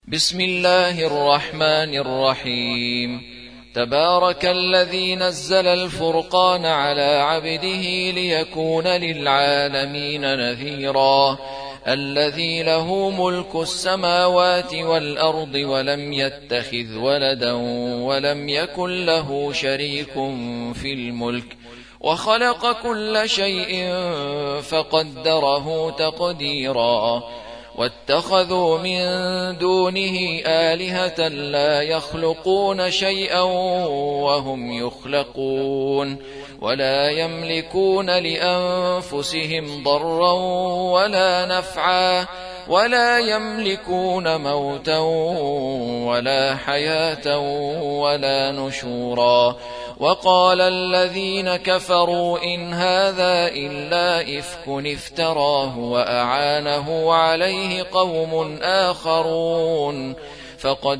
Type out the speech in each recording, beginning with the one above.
بسم الله الرحمن الرحيم. تبارك الذي نزل الفرقان على عبده ليكون للعالمين نذيرا. الذي له ملك السماوات والأرض ولم يتخذ ولدا ولم يكن له شريك في الملك وخلق كل شيء فقدره تقديرا. واتخذوا من دونه آلهة لا يخلقون شيئا وهم يخلقون ولا يملكون لأنفسهم ضرا ولا نفعا ولا يملكون موتا ولا حياة ولا نشورا. وقال الذين كفروا إن هذا إلا إفك افتراه وأعانه عليه قوم آخرون فقد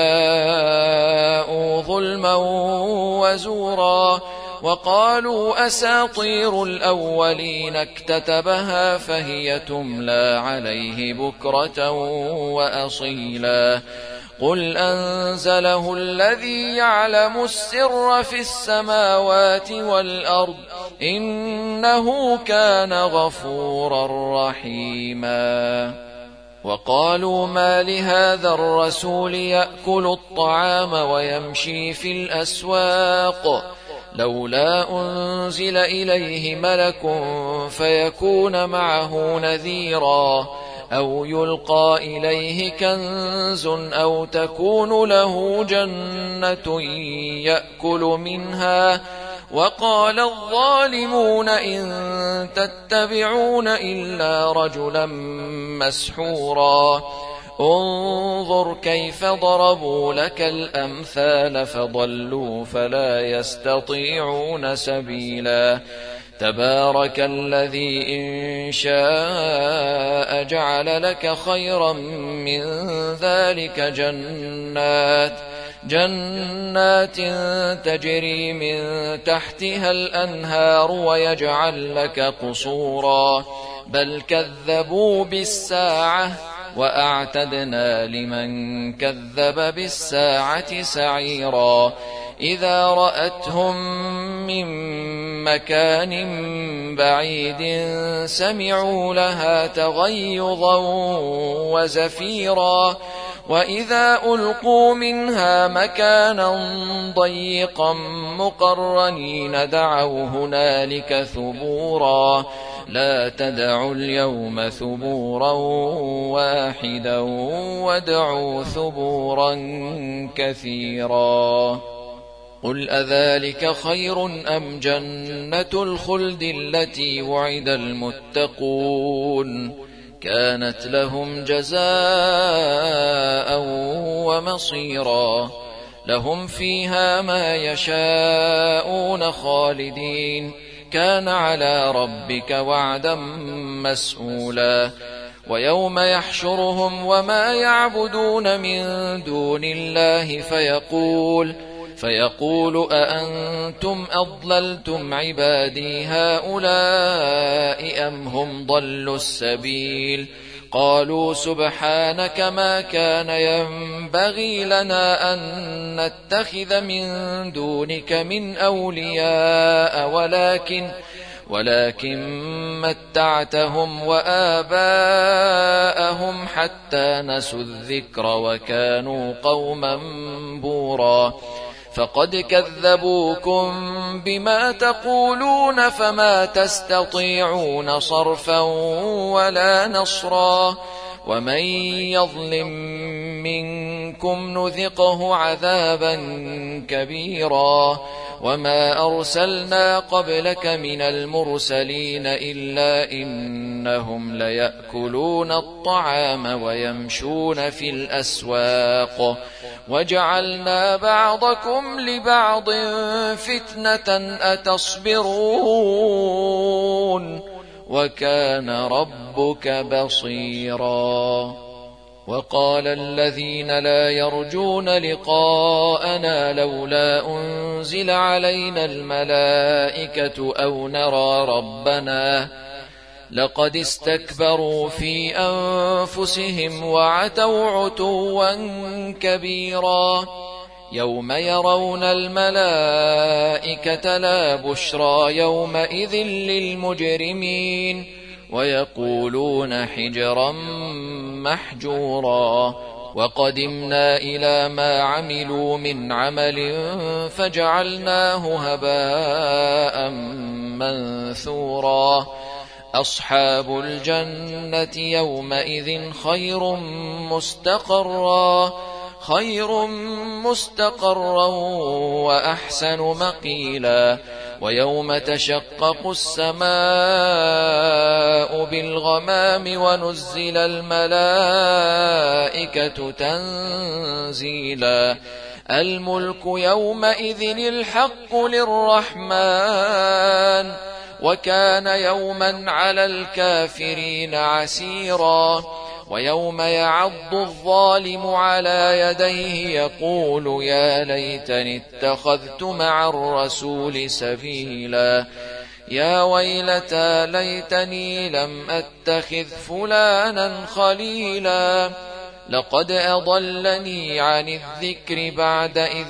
جاءوا ظلما وزورا. وقالوا أساطير الأولين اكتتبها فهي تملى عليه بكرة وأصيلا. قل أنزله الذي يعلم السر في السماوات والأرض إنه كان غفورا رحيما. وقالوا ما لهذا الرسول يأكل الطعام ويمشي في الأسواق لولا أنزل إليه ملك فيكون معه نذيرا أو يلقى إليه كنز أو تكون له جنة يأكل منها. وقال الظالمون إن تتبعون إلا رجلا مسحورا. انظر كيف ضربوا لك الأمثال فضلوا فلا يستطيعون سبيلا. تبارك الذي إن شاء جعل لك خيرا من ذلك جنات تجري من تحتها الأنهار ويجعل لك قصورا بل كذبوا بالساعة وأعتدنا لمن كذب بالساعة سعيرا. إذا رأتهم من مكان بعيد سمعوا لها تغيظا وزفيرا. وإذا ألقوا منها مكانا ضيقا مقرنين دعوا هنالك ثبورا. لا تدعوا اليوم ثبورا واحدا وادعوا ثبورا كثيرا. قل أذلك خير أم جنة الخلد التي وعد المتقون كانت لهم جزاء ومصيرا. لهم فيها ما يشاءون خالدين كان على ربك وعدا مسئولا. ويوم يحشرهم وما يعبدون من دون الله فيقول أأنتم أضللتم عبادي هؤلاء أم هم ضلوا السبيل. قالوا سبحانك ما كان ينبغي لنا أن نتخذ من دونك من أولياء ولكن متعتهم وآباءهم حتى نسوا الذكر وكانوا قوما بورا. فقد كذبوكم بما تقولون فما تستطيعون صرفا ولا نصرا. ومن يظلم منكم نذقه عذابا كبيرا. وما أرسلنا قبلك من المرسلين إلا إنهم ليأكلون الطعام ويمشون في الأسواق وجعلنا بعضكم لبعض فتنة أتصبرون وكان ربك بصيرا. وقال الذين لا يرجون لقاءنا لولا أنزل علينا الملائكة أو نرى ربنا لقد استكبروا في أنفسهم وعتوا عتوا كبيرا يوم يرون الملائكة لا بشرى يومئذ للمجرمين ويقولون حجرا محجورا وقدمنا إلى ما عملوا من عمل فجعلناه هباء منثورا أصحاب الجنة يومئذ خير مستقرا وأحسن مقيلا ويوم تشقق السماء بالغمام ونزل الملائكة تنزيلا الملك يومئذ الحق للرحمن وكان يوما على الكافرين عسيرا ويوم يعض الظالم على يديه يقول يا ليتني اتخذت مع الرسول سبيلا يا ويلتى ليتني لم أتخذ فلانا خليلا لقد أضلني عن الذكر بعد إذ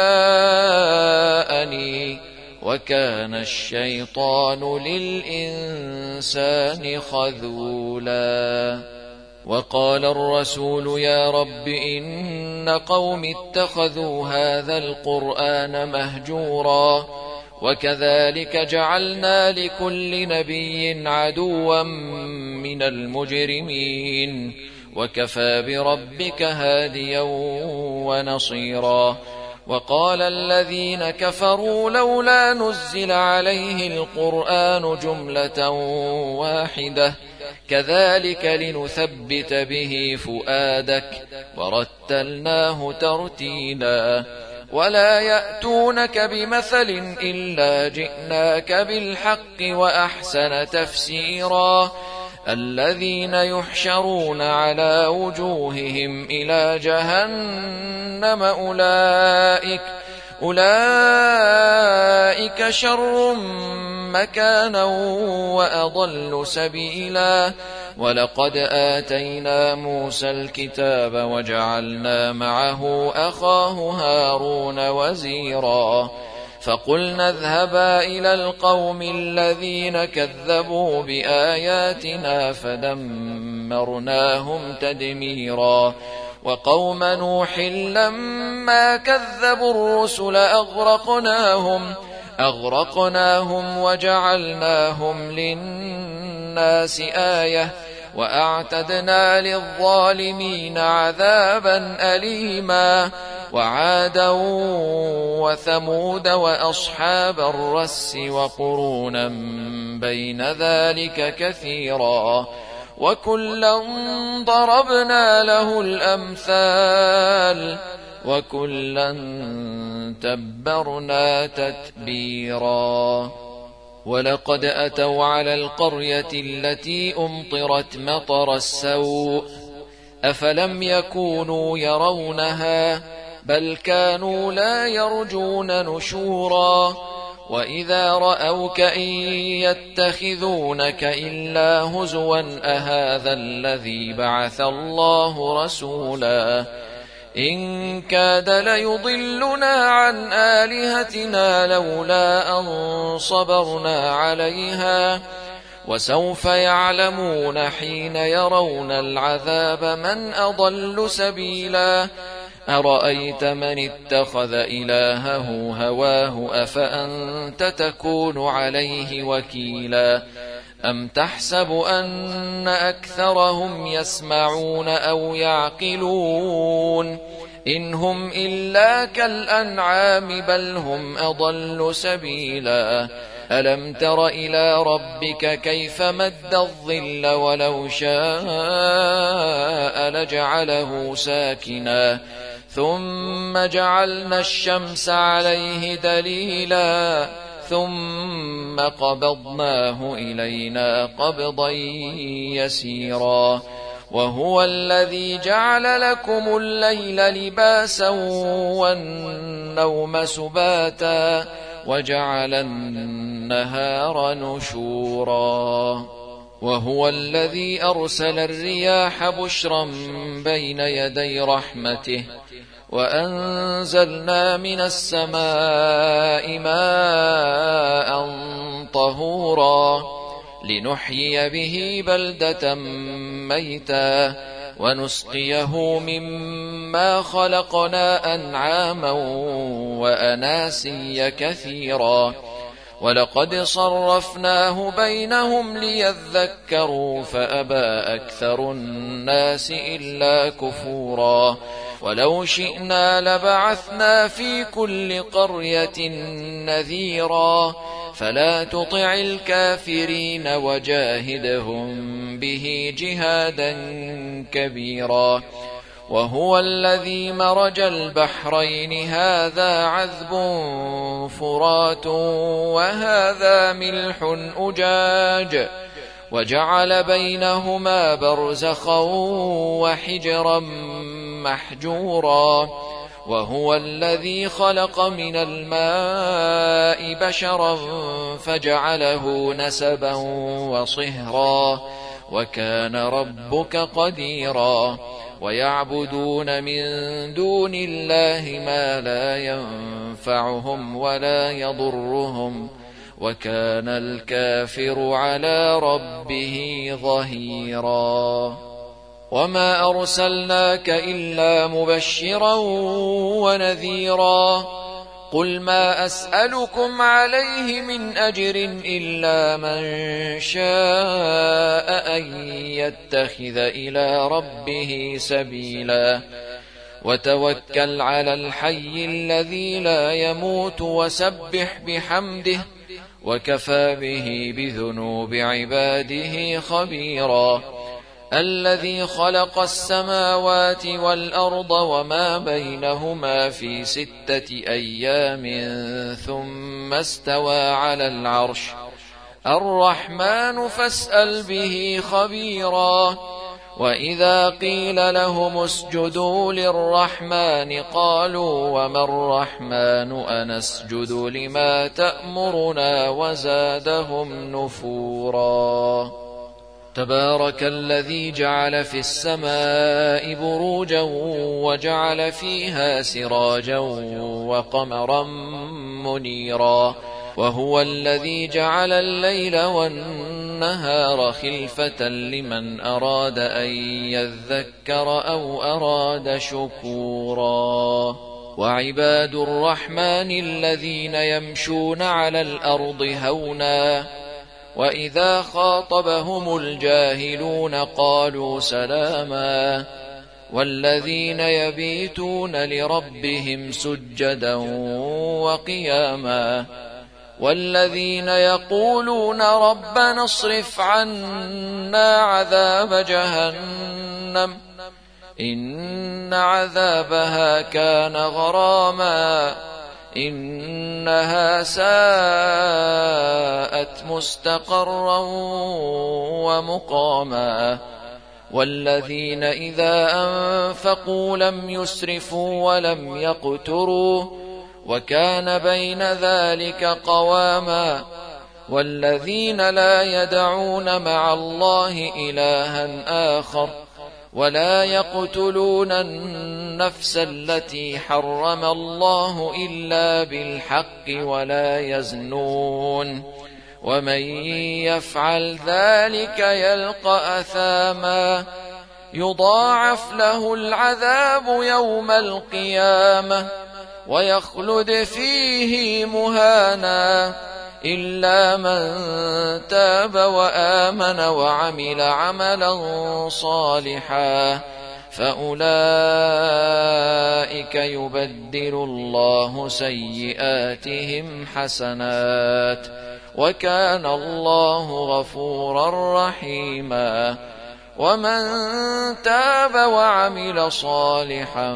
جاءني وكان الشيطان للإنسان خذولا وقال الرسول يا رب إن قوم اتخذوا هذا القرآن مهجورا وكذلك جعلنا لكل نبي عدوا من المجرمين وكفى بربك هاديا ونصيرا وقال الذين كفروا لولا نزل عليه القرآن جملة واحدة كذلك لنثبت به فؤادك ورتلناه ترتيلا ولا يأتونك بمثل إلا جئناك بالحق وأحسن تفسيرا الذين يحشرون على وجوههم إلى جهنم أولئك شر مكانا وأضل سبيلا ولقد آتينا موسى الكتاب وجعلنا معه أخاه هارون وزيرا فقلنا اذهبا إلى القوم الذين كذبوا بآياتنا فدمرناهم تدميرا وقوم نوح لما كذبوا الرسل أغرقناهم وجعلناهم للناس آية وأعتدنا للظالمين عذابا أليما وعادا وثمود وأصحاب الرس وقرونا بين ذلك كثيرا وكلا ضربنا له الأمثال وكلا تبرنا تتبيرا ولقد أتوا على القرية التي أمطرت مطر السوء أفلم يكونوا يرونها بل كانوا لا يرجون نشورا وإذا رأوك إن يتخذونك إلا هزوا أهذا الذي بعث الله رسولا إن كاد ليضلنا عن آلهتنا لولا أن صبرنا عليها وسوف يعلمون حين يرون العذاب من أضل سبيلا أرأيت من اتخذ إلهه هواه أفأنت تكون عليه وكيلا أم تحسب أن أكثرهم يسمعون أو يعقلون إن هم إلا كالأنعام بل هم أضل سبيلا ألم تر إلى ربك كيف مد الظل ولو شاء لجعله ساكنا ثم جعلنا الشمس عليه دليلا ثم قبضناه إلينا قبضا يسيرا وهو الذي جعل لكم الليل لباسا والنوم سباتا وجعل النهار نشورا وهو الذي أرسل الرياح بشرا بين يدي رحمته وأنزلنا من السماء ماء طهورا لنحيي به بلدة ميتا ونسقيه مما خلقنا أنعاما وأناسيا كثيرا ولقد صرفناه بينهم ليذكروا فأبى أكثر الناس إلا كفورا ولو شئنا لبعثنا في كل قرية نذيرا فلا تطع الكافرين وجاهدهم به جهادا كبيرا وهو الذي مرج البحرين هذا عذب فرات وهذا ملح أجاج وجعل بينهما برزخا وحجرا محجورا وهو الذي خلق من الماء بشرا فجعله نسبا وصهرا وكان ربك قديرا ويعبدون من دون الله ما لا ينفعهم ولا يضرهم وكان الكافر على ربه ظهيرا وما أرسلناك إلا مبشرا ونذيرا قل ما أسألكم عليه من أجر إلا من شاء أن يتخذ إلى ربه سبيلا وتوكل على الحي الذي لا يموت وسبح بحمده وكفى به بذنوب عباده خبيرا الذي خلق السماوات والأرض وما بينهما في 6 أيام ثم استوى على العرش الرحمن فاسأل به خبيرا وإذا قيل لهم اسجدوا للرحمن قالوا وما الرحمن أنسجد لما تأمرنا وزادهم نفورا تبارك الذي جعل في السماء بروجا وجعل فيها سراجا وقمرا منيرا وهو الذي جعل الليل والنهار خلفة لمن أراد أن يذكر أو أراد شكورا وعباد الرحمن الذين يمشون على الأرض هونا وإذا خاطبهم الجاهلون قالوا سلاما والذين يبيتون لربهم سجدا وقياما والذين يقولون ربنا اصرف عنا عذاب جهنم إن عذابها كان غراما إنها ساءت مستقرا ومقاما والذين إذا أنفقوا لم يسرفوا ولم يقتروا وكان بين ذلك قواما والذين لا يدعون مع الله إلها آخر ولا يقتلون النفس التي حرم الله إلا بالحق ولا يزنون ومن يفعل ذلك يلقى أثاما يضاعف له العذاب يوم القيامة ويخلد فيه مهانا إلا من تاب وآمن وعمل عملا صالحا فأولئك يبدل الله سيئاتهم حسنات وكان الله غفورا رحيما ومن تاب وعمل صالحا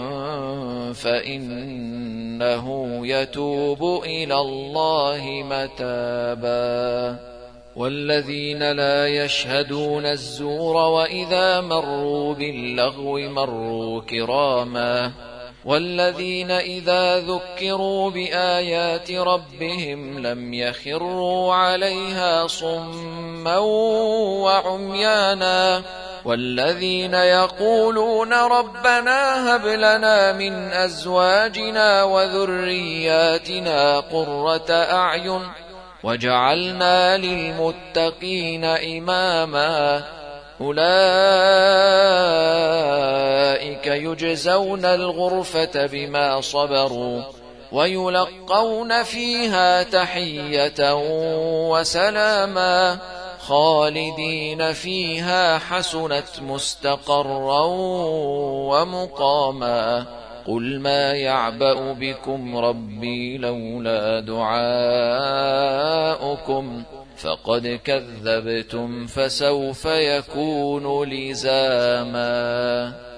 فإنه يتوب إلى الله متابا والذين لا يشهدون الزور وإذا مروا باللغو مروا كراما والذين إذا ذكروا بآيات ربهم لم يخروا عليها صما وعميانا والذين يقولون ربنا هب لنا من أزواجنا وذرياتنا قرة أعين وجعلنا للمتقين إماما أولئك يجزون الغرفة بما صبروا ويلقون فيها تحية وسلاما خالدين فيها حسنت مستقرا ومقاما قل ما يعبأ بكم ربي لولا دعاؤكم فقد كذبتم فسوف يكون لزاما.